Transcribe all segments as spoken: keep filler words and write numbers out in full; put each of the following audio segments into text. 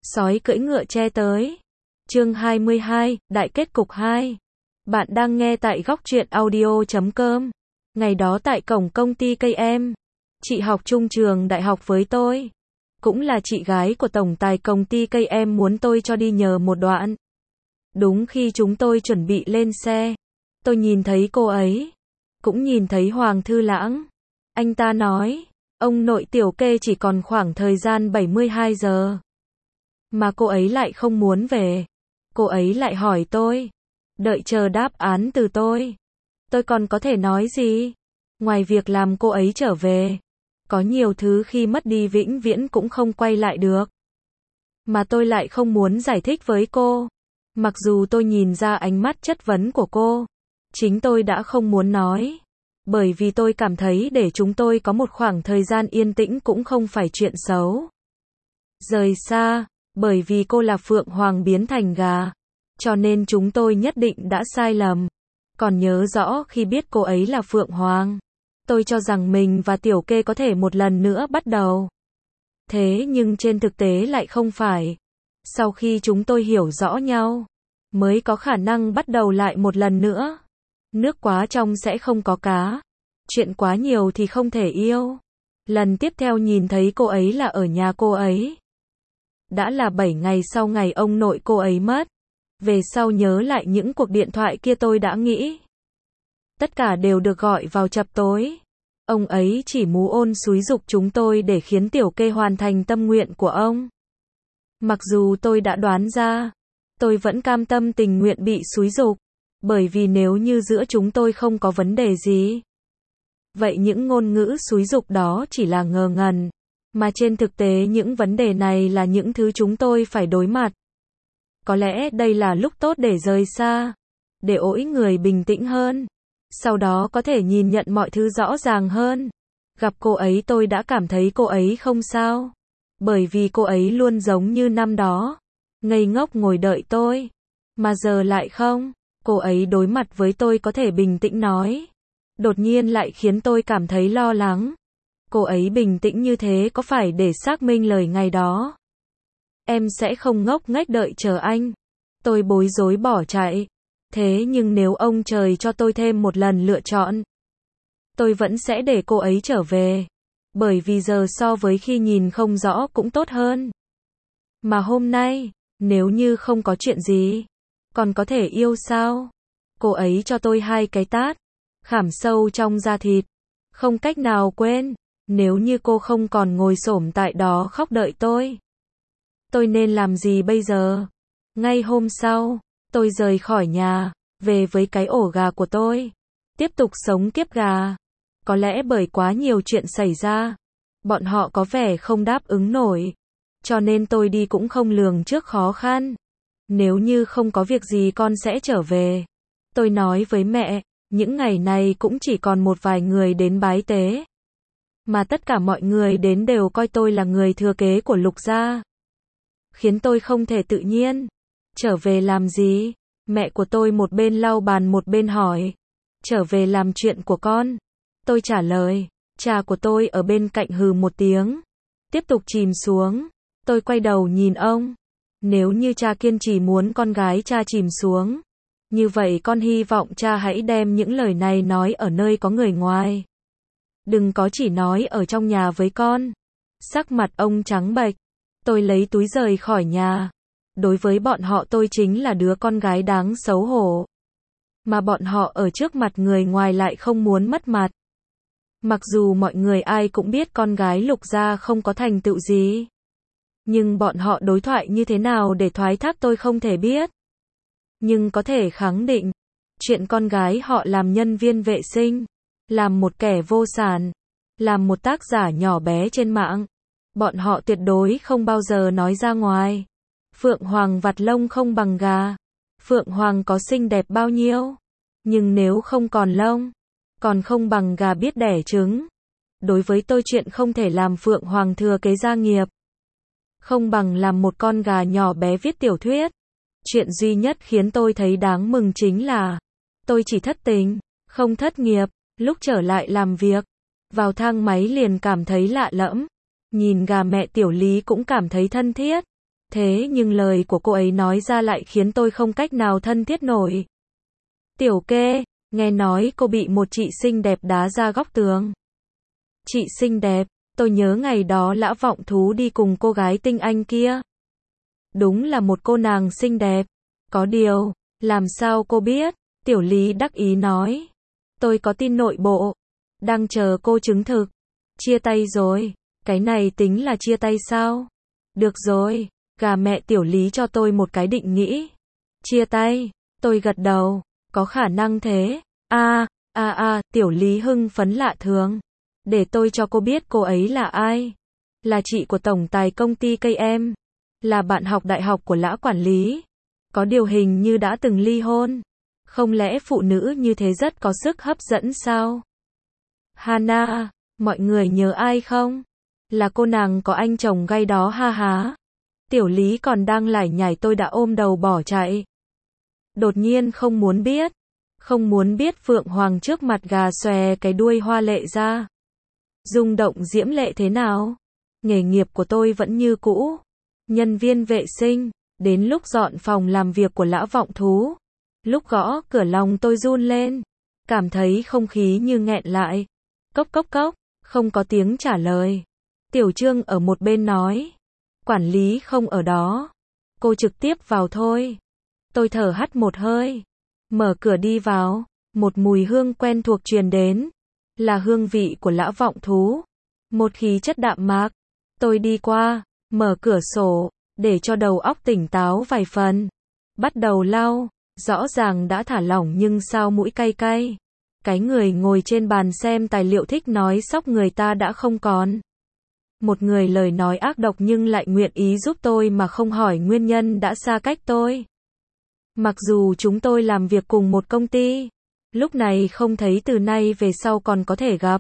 Sói cưỡi ngựa tre tới. Chương hai mươi hai, Đại kết cục hai. Bạn đang nghe tại góc truyện audio chấm com. Ngày đó tại cổng công ty cây em, chị học chung trường đại học với tôi. Cũng là chị gái của tổng tài công ty cây em muốn tôi cho đi nhờ một đoạn. Đúng khi chúng tôi chuẩn bị lên xe, tôi nhìn thấy cô ấy. Cũng nhìn thấy Hoàng Thư Lãng. Anh ta nói, ông nội Tiểu Kê chỉ còn khoảng thời gian bảy mươi hai giờ. Mà cô ấy lại không muốn về. Cô ấy lại hỏi tôi. Đợi chờ đáp án từ tôi. Tôi còn có thể nói gì? Ngoài việc làm cô ấy trở về. Có nhiều thứ khi mất đi vĩnh viễn cũng không quay lại được. Mà tôi lại không muốn giải thích với cô. Mặc dù tôi nhìn ra ánh mắt chất vấn của cô. Chính tôi đã không muốn nói. Bởi vì tôi cảm thấy để chúng tôi có một khoảng thời gian yên tĩnh cũng không phải chuyện xấu. Rời xa, bởi vì cô là Phượng Hoàng biến thành gà. Cho nên chúng tôi nhất định đã sai lầm. Còn nhớ rõ khi biết cô ấy là Phượng Hoàng. Tôi cho rằng mình và Tiểu Kê có thể một lần nữa bắt đầu. Thế nhưng trên thực tế lại không phải. Sau khi chúng tôi hiểu rõ nhau, mới có khả năng bắt đầu lại một lần nữa. Nước quá trong sẽ không có cá. Chuyện quá nhiều thì không thể yêu. Lần tiếp theo nhìn thấy cô ấy là ở nhà cô ấy. Đã là bảy ngày sau ngày ông nội cô ấy mất. Về sau nhớ lại những cuộc điện thoại kia tôi đã nghĩ. Tất cả đều được gọi vào chập tối. Ông ấy chỉ mú ôn xúi giục chúng tôi để khiến Tiểu Kê hoàn thành tâm nguyện của ông. Mặc dù tôi đã đoán ra, tôi vẫn cam tâm tình nguyện bị xúi giục. Bởi vì nếu như giữa chúng tôi không có vấn đề gì, vậy những ngôn ngữ xúi giục đó chỉ là ngờ ngẩn. Mà trên thực tế những vấn đề này là những thứ chúng tôi phải đối mặt. Có lẽ đây là lúc tốt để rời xa. Để ỗi người bình tĩnh hơn. Sau đó có thể nhìn nhận mọi thứ rõ ràng hơn. Gặp cô ấy tôi đã cảm thấy cô ấy không sao. Bởi vì cô ấy luôn giống như năm đó. Ngây ngốc ngồi đợi tôi. Mà giờ lại không. Cô ấy đối mặt với tôi có thể bình tĩnh nói. Đột nhiên lại khiến tôi cảm thấy lo lắng. Cô ấy bình tĩnh như thế có phải để xác minh lời ngày đó? Em sẽ không ngốc nghếch đợi chờ anh. Tôi bối rối bỏ chạy. Thế nhưng nếu ông trời cho tôi thêm một lần lựa chọn, tôi vẫn sẽ để cô ấy trở về. Bởi vì giờ so với khi nhìn không rõ cũng tốt hơn. Mà hôm nay, nếu như không có chuyện gì, còn có thể yêu sao? Cô ấy cho tôi hai cái tát, khảm sâu trong da thịt. Không cách nào quên, nếu như cô không còn ngồi xổm tại đó khóc đợi tôi. Tôi nên làm gì bây giờ? Ngay hôm sau, tôi rời khỏi nhà, về với cái ổ gà của tôi. Tiếp tục sống kiếp gà. Có lẽ bởi quá nhiều chuyện xảy ra, bọn họ có vẻ không đáp ứng nổi. Cho nên tôi đi cũng không lường trước khó khăn. Nếu như không có việc gì con sẽ trở về. Tôi nói với mẹ, những ngày này cũng chỉ còn một vài người đến bái tế. Mà tất cả mọi người đến đều coi tôi là người thừa kế của Lục gia. Khiến tôi không thể tự nhiên. Trở về làm gì? Mẹ của tôi một bên lau bàn một bên hỏi. Trở về làm chuyện của con. Tôi trả lời. Cha của tôi ở bên cạnh hừ một tiếng. Tiếp tục chìm xuống. Tôi quay đầu nhìn ông. Nếu như cha kiên trì muốn con gái cha chìm xuống, như vậy con hy vọng cha hãy đem những lời này nói ở nơi có người ngoài. Đừng có chỉ nói ở trong nhà với con. Sắc mặt ông trắng bệch. Tôi lấy túi rời khỏi nhà. Đối với bọn họ tôi chính là đứa con gái đáng xấu hổ. Mà bọn họ ở trước mặt người ngoài lại không muốn mất mặt. Mặc dù mọi người ai cũng biết con gái Lục gia không có thành tựu gì. Nhưng bọn họ đối thoại như thế nào để thoái thác tôi không thể biết. Nhưng có thể khẳng định, chuyện con gái họ làm nhân viên vệ sinh, làm một kẻ vô sản, làm một tác giả nhỏ bé trên mạng, bọn họ tuyệt đối không bao giờ nói ra ngoài. Phượng Hoàng vặt lông không bằng gà. Phượng Hoàng có xinh đẹp bao nhiêu, nhưng nếu không còn lông, còn không bằng gà biết đẻ trứng. Đối với tôi chuyện không thể làm Phượng Hoàng thừa kế gia nghiệp, không bằng làm một con gà nhỏ bé viết tiểu thuyết. Chuyện duy nhất khiến tôi thấy đáng mừng chính là tôi chỉ thất tình, không thất nghiệp. Lúc trở lại làm việc, vào thang máy liền cảm thấy lạ lẫm. Nhìn gà mẹ Tiểu Lý cũng cảm thấy thân thiết. Thế nhưng lời của cô ấy nói ra lại khiến tôi không cách nào thân thiết nổi. Tiểu Kê, nghe nói cô bị một chị xinh đẹp đá ra góc tường. Chị xinh đẹp, tôi nhớ ngày đó Lã Vọng Thú đi cùng cô gái tinh anh kia. Đúng là một cô nàng xinh đẹp. Có điều, làm sao cô biết? Tiểu Lý đắc ý nói. Tôi có tin nội bộ. Đang chờ cô chứng thực. Chia tay rồi. Cái này tính là chia tay sao? Được rồi, gà mẹ Tiểu Lý cho tôi một cái định nghĩa. Chia tay. Tôi gật đầu. Có khả năng thế. A, a a, Tiểu Lý hưng phấn lạ thường. Để tôi cho cô biết cô ấy là ai. Là chị của tổng tài công ty ca em. Là bạn học đại học của Lã quản lý. Có điều hình như đã từng ly hôn. Không lẽ phụ nữ như thế rất có sức hấp dẫn sao? Hana, mọi người nhớ ai không? Là cô nàng có anh chồng gay đó ha há. Tiểu Lý còn đang lải nhải tôi đã ôm đầu bỏ chạy. Đột nhiên không muốn biết. Không muốn biết Phượng Hoàng trước mặt gà xòe cái đuôi hoa lệ ra. Rung động diễm lệ thế nào? Nghề nghiệp của tôi vẫn như cũ. Nhân viên vệ sinh. Đến lúc dọn phòng làm việc của Lã Vọng Thú. Lúc gõ cửa lòng tôi run lên. Cảm thấy không khí như nghẹn lại. Cốc cốc cốc. Không có tiếng trả lời. Tiểu Trương ở một bên nói. Quản lý không ở đó. Cô trực tiếp vào thôi. Tôi thở hắt một hơi. Mở cửa đi vào. Một mùi hương quen thuộc truyền đến. Là hương vị của Lã Vọng Thú. Một khí chất đạm mạc. Tôi đi qua. Mở cửa sổ. Để cho đầu óc tỉnh táo vài phần. Bắt đầu lau. Rõ ràng đã thả lỏng nhưng sao mũi cay cay. Cái người ngồi trên bàn xem tài liệu thích nói sóc người ta đã không còn. Một người lời nói ác độc nhưng lại nguyện ý giúp tôi mà không hỏi nguyên nhân đã xa cách tôi. Mặc dù chúng tôi làm việc cùng một công ty. Lúc này không thấy từ nay về sau còn có thể gặp.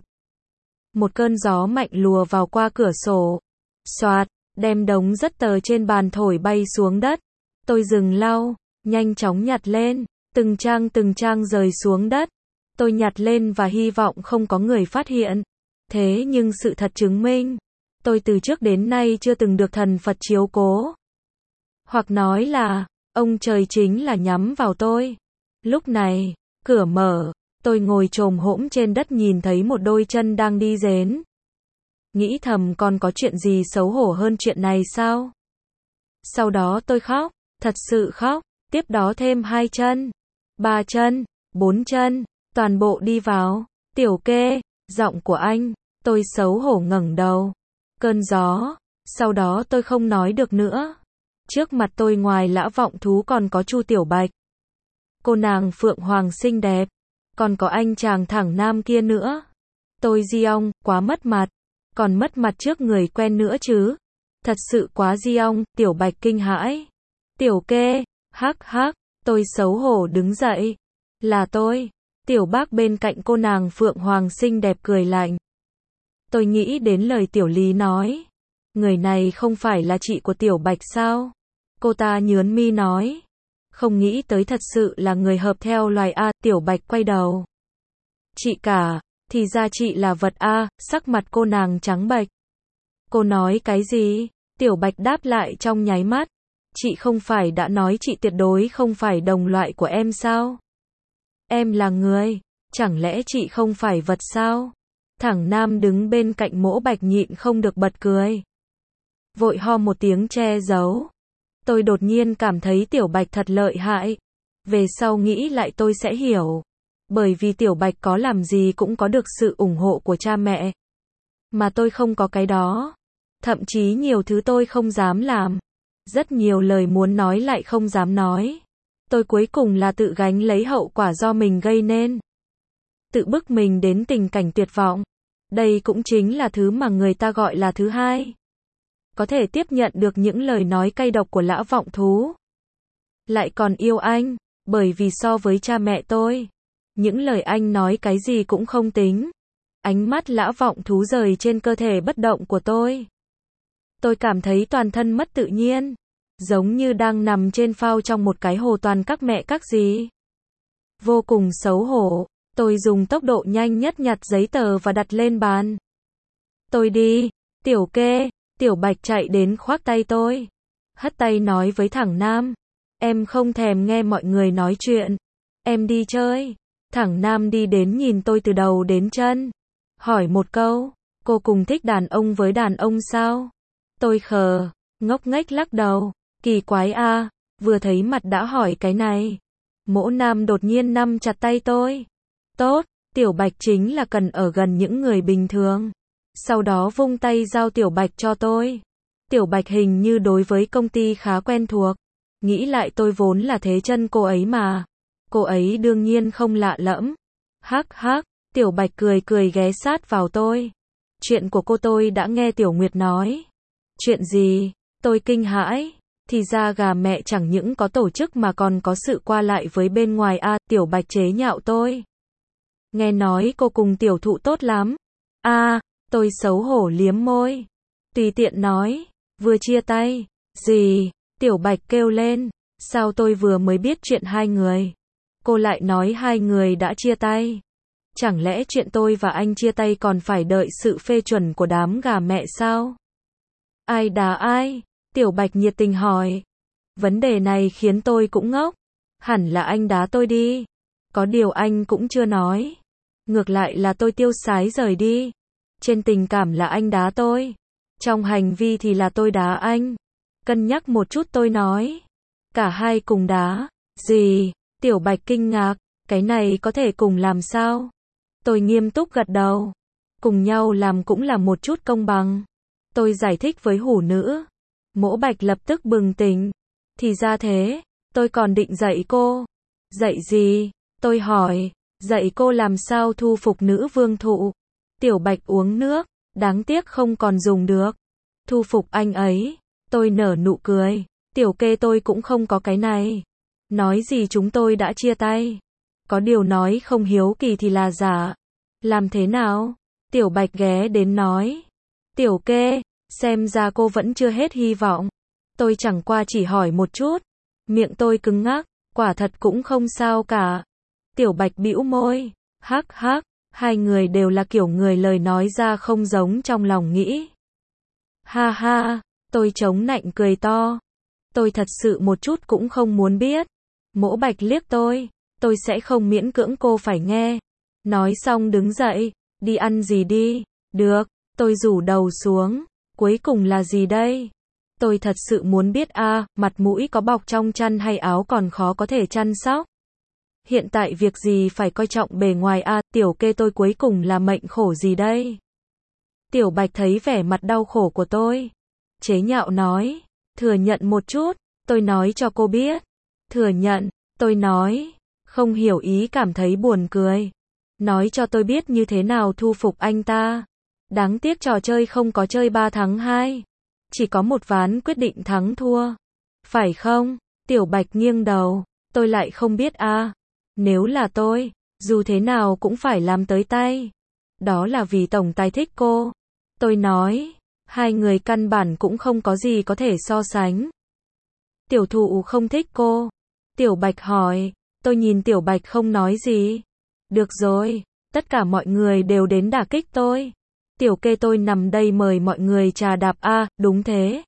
Một cơn gió mạnh lùa vào qua cửa sổ. Xoạt, đem đống rất tờ trên bàn thổi bay xuống đất. Tôi dừng lau, nhanh chóng nhặt lên. Từng trang từng trang rơi xuống đất. Tôi nhặt lên và hy vọng không có người phát hiện. Thế nhưng sự thật chứng minh. Tôi từ trước đến nay chưa từng được thần Phật chiếu cố. Hoặc nói là, ông trời chính là nhắm vào tôi. Lúc này, cửa mở, tôi ngồi chồm hổm trên đất nhìn thấy một đôi chân đang đi rến. Nghĩ thầm còn có chuyện gì xấu hổ hơn chuyện này sao? Sau đó tôi khóc, thật sự khóc, tiếp đó thêm hai chân, ba chân, bốn chân, toàn bộ đi vào. Tiểu Kê, giọng của anh, tôi xấu hổ ngẩng đầu. Cơn gió, sau đó tôi không nói được nữa. Trước mặt tôi ngoài Lã Vọng Thú còn có Chu Tiểu Bạch. Cô nàng Phượng Hoàng xinh đẹp. Còn có anh chàng thẳng nam kia nữa. Tôi Giong, quá mất mặt. Còn mất mặt trước người quen nữa chứ. Thật sự quá Giong, Tiểu Bạch kinh hãi. Tiểu Kê, hắc hắc, tôi xấu hổ đứng dậy. Là tôi. Tiểu Bác bên cạnh cô nàng Phượng Hoàng xinh đẹp cười lạnh. Tôi nghĩ đến lời Tiểu Lý nói. Người này không phải là chị của Tiểu Bạch sao? Cô ta nhướng mi nói. Không nghĩ tới thật sự là người hợp theo loài A. Tiểu Bạch quay đầu. Chị cả, thì ra chị là vật A. Sắc mặt cô nàng trắng bệch. Cô nói cái gì? Tiểu Bạch đáp lại trong nháy mắt. Chị không phải đã nói chị tuyệt đối không phải đồng loại của em sao? Em là người. Chẳng lẽ chị không phải vật sao? Thẳng nam đứng bên cạnh Mỗ Bạch nhịn không được bật cười. Vội ho một tiếng che giấu. Tôi đột nhiên cảm thấy Tiểu Bạch thật lợi hại. Về sau nghĩ lại tôi sẽ hiểu. Bởi vì Tiểu Bạch có làm gì cũng có được sự ủng hộ của cha mẹ. Mà tôi không có cái đó. Thậm chí nhiều thứ tôi không dám làm. Rất nhiều lời muốn nói lại không dám nói. Tôi cuối cùng là tự gánh lấy hậu quả do mình gây nên. Tự bức mình đến tình cảnh tuyệt vọng. Đây cũng chính là thứ mà người ta gọi là thứ hai. Có thể tiếp nhận được những lời nói cay độc của Lã Vọng Thú. Lại còn yêu anh, bởi vì so với cha mẹ tôi, những lời anh nói cái gì cũng không tính. Ánh mắt Lã Vọng Thú rời trên cơ thể bất động của tôi. Tôi cảm thấy toàn thân mất tự nhiên, giống như đang nằm trên phao trong một cái hồ toàn các mẹ các gì. Vô cùng xấu hổ, tôi dùng tốc độ nhanh nhất nhặt giấy tờ và đặt lên bàn. Tôi đi, Tiểu Kê. Tiểu Bạch chạy đến khoác tay tôi. hất tay nói với thẳng Nam. Em không thèm nghe mọi người nói chuyện. Em đi chơi. Thẳng Nam đi đến nhìn tôi từ đầu đến chân. Hỏi một câu, cô cùng thích đàn ông với đàn ông sao? Tôi khờ, ngốc nghếch lắc đầu. Kỳ quái a, vừa thấy mặt đã hỏi cái này. Mỗ Nam đột nhiên nắm chặt tay tôi. Tốt, Tiểu Bạch chính là cần ở gần những người bình thường. Sau đó vung tay giao Tiểu Bạch cho tôi. Tiểu Bạch hình như đối với công ty khá quen thuộc. Nghĩ lại tôi vốn là thế chân cô ấy mà. Cô ấy đương nhiên không lạ lẫm. Hắc hắc, Tiểu Bạch cười cười ghé sát vào tôi. Chuyện của cô tôi đã nghe Tiểu Nguyệt nói. Chuyện gì? Tôi kinh hãi. Thì ra gà mẹ chẳng những có tổ chức mà còn có sự qua lại với bên ngoài a. À, Tiểu Bạch chế nhạo tôi. Nghe nói cô cùng tiểu thụ tốt lắm. A, à, tôi xấu hổ liếm môi. Tùy tiện nói, vừa chia tay. Gì? Tiểu Bạch kêu lên. Sao tôi vừa mới biết chuyện hai người. Cô lại nói hai người đã chia tay. Chẳng lẽ chuyện tôi và anh chia tay còn phải đợi sự phê chuẩn của đám gà mẹ sao? Ai đá ai? Tiểu Bạch nhiệt tình hỏi. Vấn đề này khiến tôi cũng ngốc. Hẳn là anh đá tôi đi. Có điều anh cũng chưa nói. Ngược lại là tôi tiêu sái rời đi. Trên tình cảm là anh đá tôi. Trong hành vi thì là tôi đá anh. Cân nhắc một chút tôi nói. Cả hai cùng đá. Gì? Tiểu Bạch kinh ngạc. Cái này có thể cùng làm sao? Tôi nghiêm túc gật đầu. Cùng nhau làm cũng là một chút công bằng. Tôi giải thích với hủ nữ. Mỗ Bạch lập tức bừng tỉnh. Thì ra thế, tôi còn định dạy cô. Dạy gì? Tôi hỏi. Dạy cô làm sao thu phục nữ vương thụ. Tiểu Bạch uống nước. Đáng tiếc không còn dùng được. Thu phục anh ấy. Tôi nở nụ cười. Tiểu Kê tôi cũng không có cái này. Nói gì chúng tôi đã chia tay. Có điều nói không hiếu kỳ thì là giả. Làm thế nào? Tiểu Bạch ghé đến nói. Tiểu Kê, xem ra cô vẫn chưa hết hy vọng. Tôi chẳng qua chỉ hỏi một chút. Miệng tôi cứng ngắc, quả thật cũng không sao cả. Tiểu Bạch bĩu môi. Hắc hắc, hai người đều là kiểu người lời nói ra không giống trong lòng nghĩ. Ha ha, tôi chống nạnh cười to. Tôi thật sự một chút cũng không muốn biết. Mỗ Bạch liếc tôi. Tôi sẽ không miễn cưỡng cô phải nghe. Nói xong đứng dậy. Đi ăn gì đi. Được, tôi rủ đầu xuống. Cuối cùng là gì đây? Tôi thật sự muốn biết a, à, mặt mũi có bọc trong chăn hay áo còn khó có thể chăm sóc. Hiện tại việc gì phải coi trọng bề ngoài a, à, Tiểu Kê tôi cuối cùng là mệnh khổ gì đây? Tiểu Bạch thấy vẻ mặt đau khổ của tôi. Chế nhạo nói. Thừa nhận một chút, tôi nói cho cô biết. Thừa nhận, tôi nói. Không hiểu ý cảm thấy buồn cười. Nói cho tôi biết như thế nào thu phục anh ta. Đáng tiếc trò chơi không có chơi ba thắng hai. Chỉ có một ván quyết định thắng thua. Phải không? Tiểu Bạch nghiêng đầu. Tôi lại không biết a. À. Nếu là tôi, dù thế nào cũng phải làm tới tay. Đó là vì tổng tài thích cô. Tôi nói. Hai người căn bản cũng không có gì có thể so sánh. Tiểu thụ không thích cô. Tiểu Bạch hỏi. Tôi nhìn Tiểu Bạch không nói gì. Được rồi. Tất cả mọi người đều đến đả kích tôi. Tiểu Kê tôi nằm đây mời mọi người trà đạp a, à, đúng thế.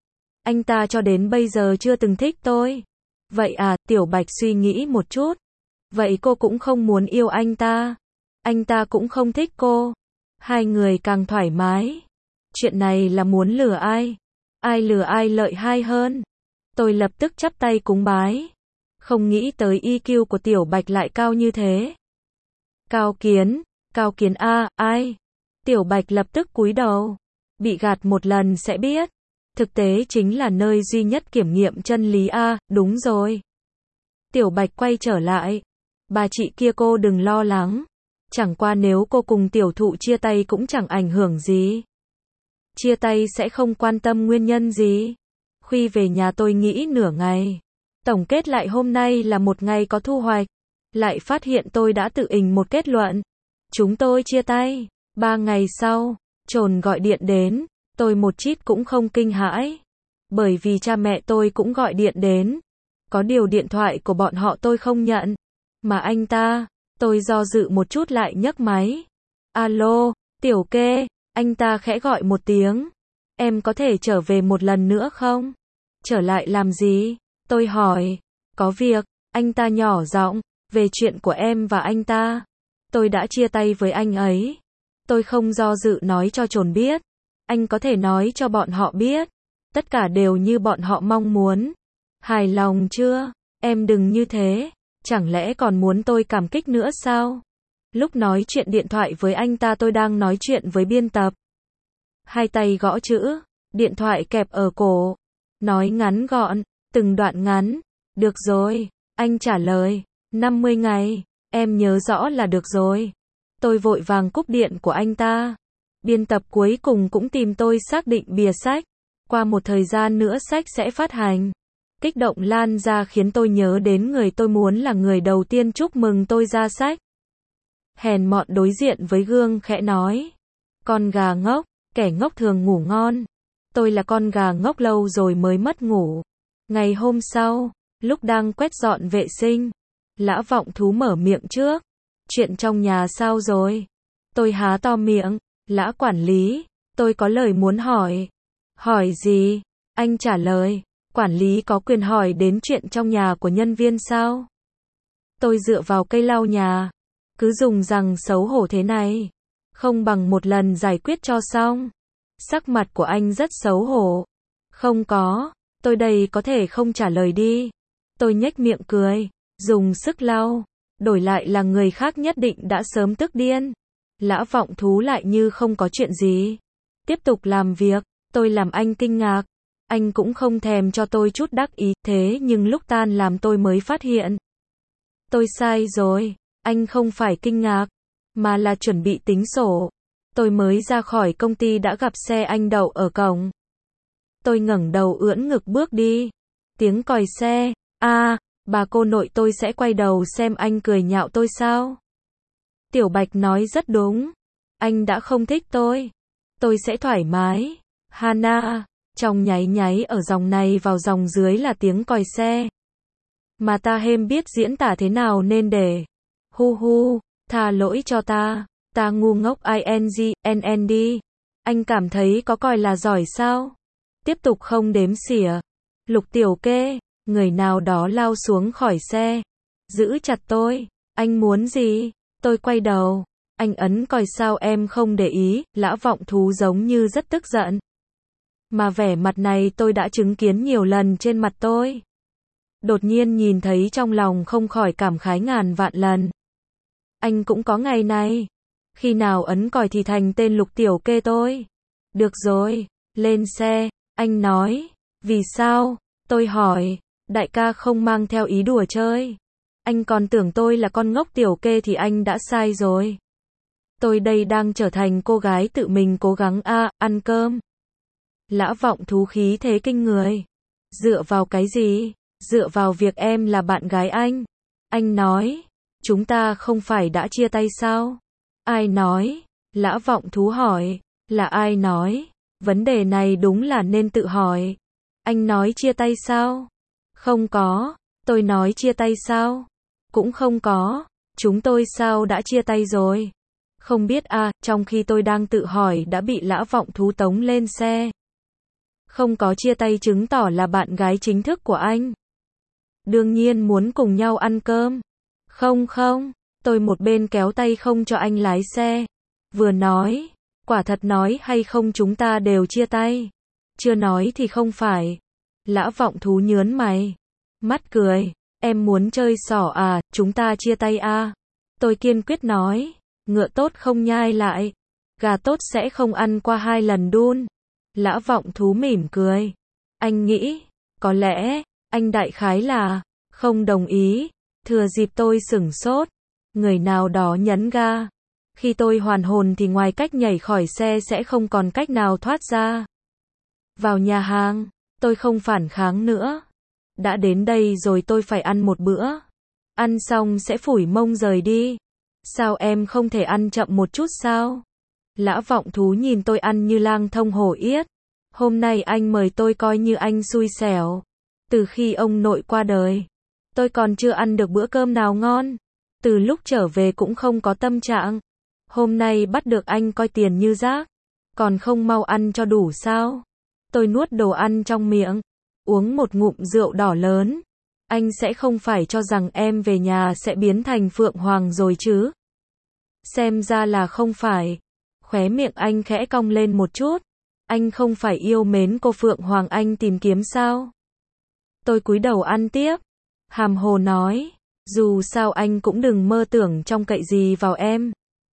Anh ta cho đến bây giờ chưa từng thích tôi. Vậy à, Tiểu Bạch suy nghĩ một chút. Vậy cô cũng không muốn yêu anh ta. Anh ta cũng không thích cô. Hai người càng thoải mái. Chuyện này là muốn lừa ai? Ai lừa ai lợi hai hơn? Tôi lập tức chắp tay cúng bái. Không nghĩ tới i kiu của Tiểu Bạch lại cao như thế. Cao Kiến, Cao Kiến a, ai? Tiểu Bạch lập tức cúi đầu. Bị gạt một lần sẽ biết. Thực tế chính là nơi duy nhất kiểm nghiệm chân lý a, đúng rồi. Tiểu Bạch quay trở lại. Bà chị kia cô đừng lo lắng. Chẳng qua nếu cô cùng tiểu thụ chia tay cũng chẳng ảnh hưởng gì. Chia tay sẽ không quan tâm nguyên nhân gì. Khuy về nhà tôi nghĩ nửa ngày. Tổng kết lại hôm nay là một ngày có thu hoạch. Lại phát hiện tôi đã tự ình một kết luận. Chúng tôi chia tay. Ba ngày sau, Trồn gọi điện đến. Tôi một chít cũng không kinh hãi. Bởi vì cha mẹ tôi cũng gọi điện đến. Có điều điện thoại của bọn họ tôi không nhận. Mà anh ta, tôi do dự một chút lại nhấc máy. Alo, Tiểu Kê, anh ta khẽ gọi một tiếng. Em có thể trở về một lần nữa không? Trở lại làm gì? Tôi hỏi. Có việc, anh ta nhỏ giọng, về chuyện của em và anh ta. Tôi đã chia tay với anh ấy. Tôi không do dự nói cho chồn biết. Anh có thể nói cho bọn họ biết. Tất cả đều như bọn họ mong muốn. Hài lòng chưa? Em đừng như thế. Chẳng lẽ còn muốn tôi cảm kích nữa sao? Lúc nói chuyện điện thoại với anh ta tôi đang nói chuyện với biên tập. Hai tay gõ chữ, điện thoại kẹp ở cổ. Nói ngắn gọn, từng đoạn ngắn. Được rồi, anh trả lời. năm mươi ngày, em nhớ rõ là được rồi. Tôi vội vàng cúp điện của anh ta. Biên tập cuối cùng cũng tìm tôi xác định bìa sách. Qua một thời gian nữa sách sẽ phát hành. Kích động lan ra khiến tôi nhớ đến người tôi muốn là người đầu tiên chúc mừng tôi ra sách. Hèn mọn đối diện với gương khẽ nói. Con gà ngốc, kẻ ngốc thường ngủ ngon. Tôi là con gà ngốc lâu rồi mới mất ngủ. Ngày hôm sau, lúc đang quét dọn vệ sinh, Lã Vọng Thú mở miệng trước. Chuyện trong nhà sao rồi? Tôi há to miệng. Lã quản lý, tôi có lời muốn hỏi. Hỏi gì? Anh trả lời. Quản lý có quyền hỏi đến chuyện trong nhà của nhân viên sao? Tôi dựa vào cây lau nhà. Cứ dùng rằng xấu hổ thế này. Không bằng một lần giải quyết cho xong. Sắc mặt của anh rất xấu hổ. Không có, tôi đây có thể không trả lời đi. Tôi nhếch miệng cười, dùng sức lau. Đổi lại là người khác nhất định đã sớm tức điên. Lã Vọng Thú lại như không có chuyện gì. Tiếp tục làm việc, tôi làm anh kinh ngạc. Anh cũng không thèm cho tôi chút đắc ý, thế nhưng lúc tan làm tôi mới phát hiện. Tôi sai rồi, anh không phải kinh ngạc, mà là chuẩn bị tính sổ. Tôi mới ra khỏi công ty đã gặp xe anh đậu ở cổng. Tôi ngẩng đầu ưỡn ngực bước đi. Tiếng còi xe, a, à, bà cô nội tôi sẽ quay đầu xem anh cười nhạo tôi sao? Tiểu Bạch nói rất đúng. Anh đã không thích tôi. Tôi sẽ thoải mái. Hana, trong nháy nháy ở dòng này vào dòng dưới là tiếng còi xe. Mà ta hêm biết diễn tả thế nào nên để. Hu hu, tha lỗi cho ta. Ta ngu ngốc ing, nd. Anh cảm thấy có còi là giỏi sao? Tiếp tục không đếm xỉa. Lục Tiểu Kê, người nào đó lao xuống khỏi xe. Giữ chặt tôi. Anh muốn gì? Tôi quay đầu. Anh ấn còi sao em không để ý, Lã Vọng Thú giống như rất tức giận. Mà vẻ mặt này tôi đã chứng kiến nhiều lần trên mặt tôi. Đột nhiên nhìn thấy trong lòng không khỏi cảm khái ngàn vạn lần. Anh cũng có ngày này. Khi nào ấn còi thì thành tên Lục Tiểu Kê tôi. Được rồi, lên xe, anh nói. Vì sao? Tôi hỏi. Đại ca không mang theo ý đùa chơi. Anh còn tưởng tôi là con ngốc Tiểu Kê thì anh đã sai rồi. Tôi đây đang trở thành cô gái tự mình cố gắng a, à, ăn cơm. Lã Vọng Thú khí thế kinh người. Dựa vào cái gì? Dựa vào việc em là bạn gái anh. Anh nói. Chúng ta không phải đã chia tay sao? Ai nói? Lã Vọng Thú hỏi. Là ai nói? Vấn đề này đúng là nên tự hỏi. Anh nói chia tay sao? Không có. Tôi nói chia tay sao? Cũng không có. Chúng tôi sao đã chia tay rồi? Không biết à, trong khi tôi đang tự hỏi đã bị Lã Vọng Thú tống lên xe. Không có chia tay chứng tỏ là bạn gái chính thức của anh. Đương nhiên muốn cùng nhau ăn cơm. Không không, tôi một bên kéo tay không cho anh lái xe. Vừa nói, quả thật nói hay không chúng ta đều chia tay. Chưa nói thì không phải. Lã Vọng Thú nhớn mày. Mắt cười, em muốn chơi xỏ à, chúng ta chia tay à. Tôi kiên quyết nói, ngựa tốt không nhai lại. Gà tốt sẽ không ăn qua hai lần đun. Lã Vọng Thú mỉm cười. Anh nghĩ, có lẽ, anh đại khái là, không đồng ý. Thừa dịp tôi sửng sốt, người nào đó nhấn ga. Khi tôi hoàn hồn thì ngoài cách nhảy khỏi xe sẽ không còn cách nào thoát ra. Vào nhà hàng, tôi không phản kháng nữa. Đã đến đây rồi tôi phải ăn một bữa. Ăn xong sẽ phủi mông rời đi. Sao em không thể ăn chậm một chút sao? Lã Vọng Thú nhìn tôi ăn như lang thông hổ yết. Hôm nay anh mời tôi coi như anh xui xẻo. Từ khi ông nội qua đời, tôi còn chưa ăn được bữa cơm nào ngon. Từ lúc trở về cũng không có tâm trạng. Hôm nay bắt được anh coi tiền như rác. Còn không mau ăn cho đủ sao? Tôi nuốt đồ ăn trong miệng. uống một ngụm rượu đỏ lớn. Anh sẽ không phải cho rằng em về nhà sẽ biến thành Phượng Hoàng rồi chứ? Xem ra là không phải. Khóe miệng anh khẽ cong lên một chút. Anh không phải yêu mến cô Phượng Hoàng anh tìm kiếm sao? Tôi cúi đầu ăn tiếp. Hàm hồ nói, dù sao anh cũng đừng mơ tưởng trông cậy gì vào em.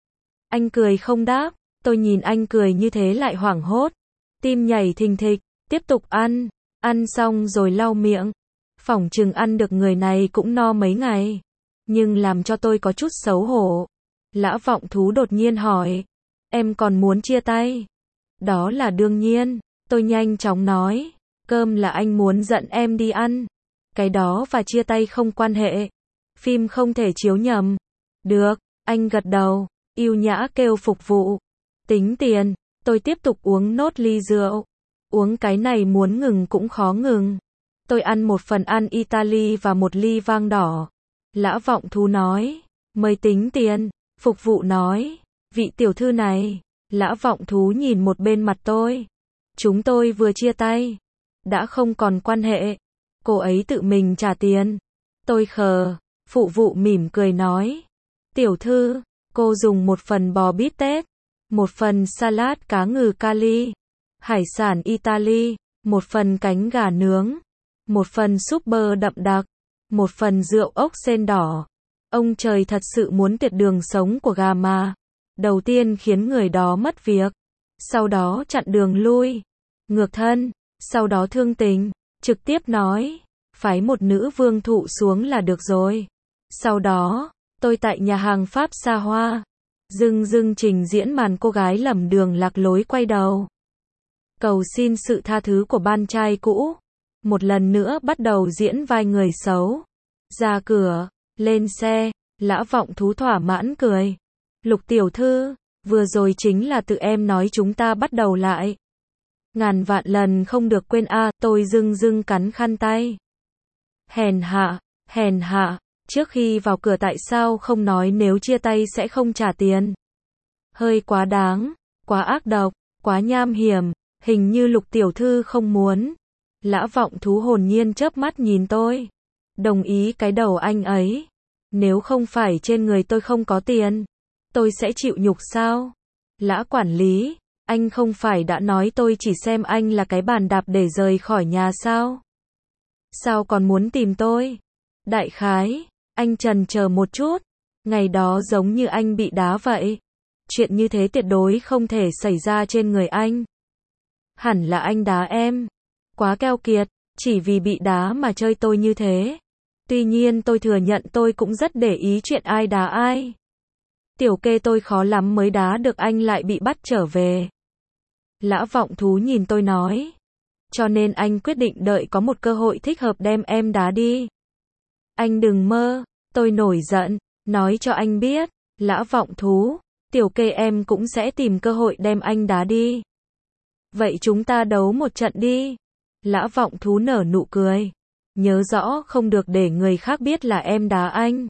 Anh cười không đáp, tôi nhìn anh cười như thế lại hoảng hốt. Tim nhảy thình thịch, tiếp tục ăn, ăn xong rồi lau miệng. Phỏng chừng ăn được người này cũng no mấy ngày. Nhưng làm cho tôi có chút xấu hổ. Lã Vọng Thú đột nhiên hỏi, em còn muốn chia tay? Đó là đương nhiên, tôi nhanh chóng nói, cơm là anh muốn dẫn em đi ăn. Cái đó và chia tay không quan hệ. Phim không thể chiếu nhầm. Được, anh gật đầu, yêu nhã kêu phục vụ. Tính tiền, tôi tiếp tục uống nốt ly rượu. Uống cái này muốn ngừng cũng khó ngừng. Tôi ăn một phần ăn Italy và một ly vang đỏ. Lã Vọng Thú nói, mới tính tiền. Phục vụ nói, vị tiểu thư này. Lã Vọng Thú nhìn một bên mặt tôi. Chúng tôi vừa chia tay. Đã không còn quan hệ. Cô ấy tự mình trả tiền. Tôi khờ. Phụ vụ mỉm cười nói. Tiểu thư, cô dùng một phần bò bít tết. Một phần salad cá ngừ Cali. Hải sản Italy. Một phần cánh gà nướng. Một phần súp bơ đậm đặc. Một phần rượu ốc sên đỏ. Ông trời thật sự muốn tiệt đường sống của gà mà. Đầu tiên khiến người đó mất việc. Sau đó chặn đường lui. Ngược thân. Sau đó thương tình. Trực tiếp nói. Phái một nữ vương thụ xuống là được rồi. Sau đó, tôi tại nhà hàng Pháp xa hoa. Dưng dưng trình diễn màn cô gái lầm đường lạc lối quay đầu. Cầu xin sự tha thứ của ban trai cũ. Một lần nữa bắt đầu diễn vai người xấu. Ra cửa, lên xe, Lã Vọng Thú thỏa mãn cười. Lục tiểu thư, vừa rồi chính là tự em nói chúng ta bắt đầu lại. Ngàn vạn lần không được quên a, à, tôi dưng dưng cắn khăn tay. Hèn hạ, hèn hạ, trước khi vào cửa tại sao không nói nếu chia tay sẽ không trả tiền. Hơi quá đáng, quá ác độc, quá nham hiểm, hình như Lục tiểu thư không muốn. Lã Vọng Thú hồn nhiên chớp mắt nhìn tôi. Đồng ý cái đầu anh ấy. Nếu không phải trên người tôi không có tiền, tôi sẽ chịu nhục sao? Lã quản lý, anh không phải đã nói tôi chỉ xem anh là cái bàn đạp để rời khỏi nhà sao? Sao còn muốn tìm tôi? Đại khái, anh trần chờ một chút. Ngày đó giống như anh bị đá vậy. Chuyện như thế tuyệt đối không thể xảy ra trên người anh. Hẳn là anh đá em. Quá keo kiệt, chỉ vì bị đá mà chơi tôi như thế. Tuy nhiên tôi thừa nhận tôi cũng rất để ý chuyện ai đá ai. Tiểu kê tôi khó lắm mới đá được anh lại bị bắt trở về. Lã Vọng Thú nhìn tôi nói. Cho nên anh quyết định đợi có một cơ hội thích hợp đem em đá đi. Anh đừng mơ, tôi nổi giận, nói cho anh biết, Lã Vọng Thú, tiểu kê em cũng sẽ tìm cơ hội đem anh đá đi. Vậy chúng ta đấu một trận đi. Lã Vọng Thú nở nụ cười. Nhớ rõ không được để người khác biết là em đá anh.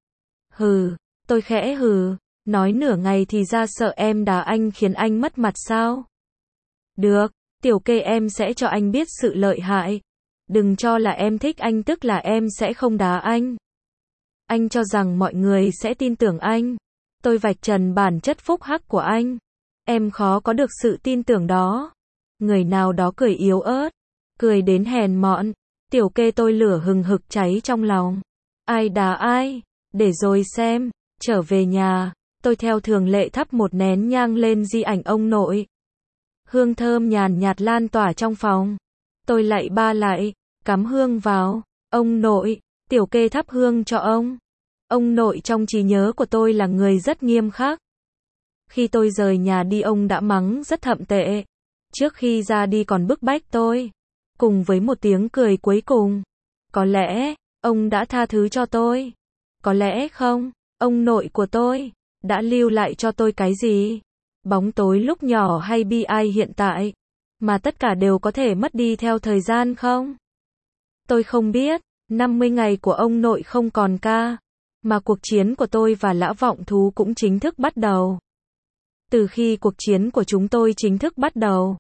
Hừ, tôi khẽ hừ, nói nửa ngày thì ra sợ em đá anh khiến anh mất mặt sao? Được, tiểu kê em sẽ cho anh biết sự lợi hại. Đừng cho là em thích anh tức là em sẽ không đá anh. Anh cho rằng mọi người sẽ tin tưởng anh. Tôi vạch trần bản chất phúc hắc của anh. Em khó có được sự tin tưởng đó. Người nào đó cười yếu ớt, cười đến hèn mọn. Tiểu kê tôi lửa hừng hực cháy trong lòng. Ai đá ai? Để rồi xem. Trở về nhà, tôi theo thường lệ thắp một nén nhang lên di ảnh ông nội. Hương thơm nhàn nhạt lan tỏa trong phòng. Tôi lạy ba lạy, cắm hương vào. Ông nội, tiểu kê thắp hương cho ông. Ông nội trong trí nhớ của tôi là người rất nghiêm khắc. Khi tôi rời nhà đi ông đã mắng rất thậm tệ. Trước khi ra đi còn bức bách tôi. Cùng với một tiếng cười cuối cùng. Có lẽ, ông đã tha thứ cho tôi. Có lẽ không, ông nội của tôi, đã lưu lại cho tôi cái gì? Bóng tối lúc nhỏ hay bi ai hiện tại? Mà tất cả đều có thể mất đi theo thời gian không? Tôi không biết, năm mươi ngày của ông nội không còn ca. Mà cuộc chiến của tôi và Lã Vọng Thú cũng chính thức bắt đầu. Từ khi cuộc chiến của chúng tôi chính thức bắt đầu,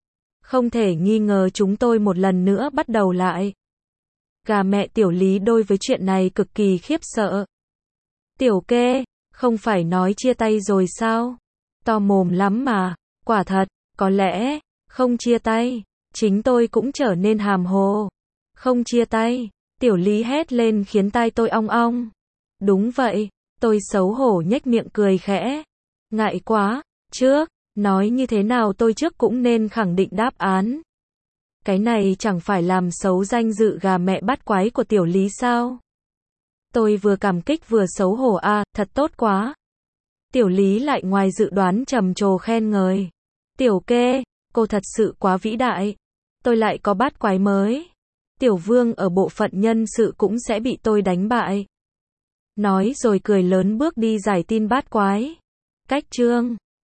Không thể nghi ngờ chúng tôi một lần nữa bắt đầu lại. Gà mẹ Tiểu Lý đối với chuyện này cực kỳ khiếp sợ. Tiểu Kê, không phải nói chia tay rồi sao? To mồm lắm mà, quả thật, có lẽ, không chia tay, chính tôi cũng trở nên hàm hồ. Không chia tay, Tiểu Lý hét lên khiến tai tôi ong ong. Đúng vậy, tôi xấu hổ nhếch miệng cười khẽ. Ngại quá, trước, nói như thế nào tôi trước cũng nên khẳng định đáp án. Cái này chẳng phải làm xấu danh dự gà mẹ bắt quái của Tiểu Lý sao? Tôi vừa cảm kích vừa xấu hổ à, thật tốt quá. Tiểu Lý lại ngoài dự đoán trầm trồ khen ngợi. Tiểu Kê, cô thật sự quá vĩ đại. Tôi lại có bát quái mới. Tiểu Vương ở bộ phận nhân sự cũng sẽ bị tôi đánh bại. Nói rồi cười lớn bước đi giải tin bát quái. Cách chương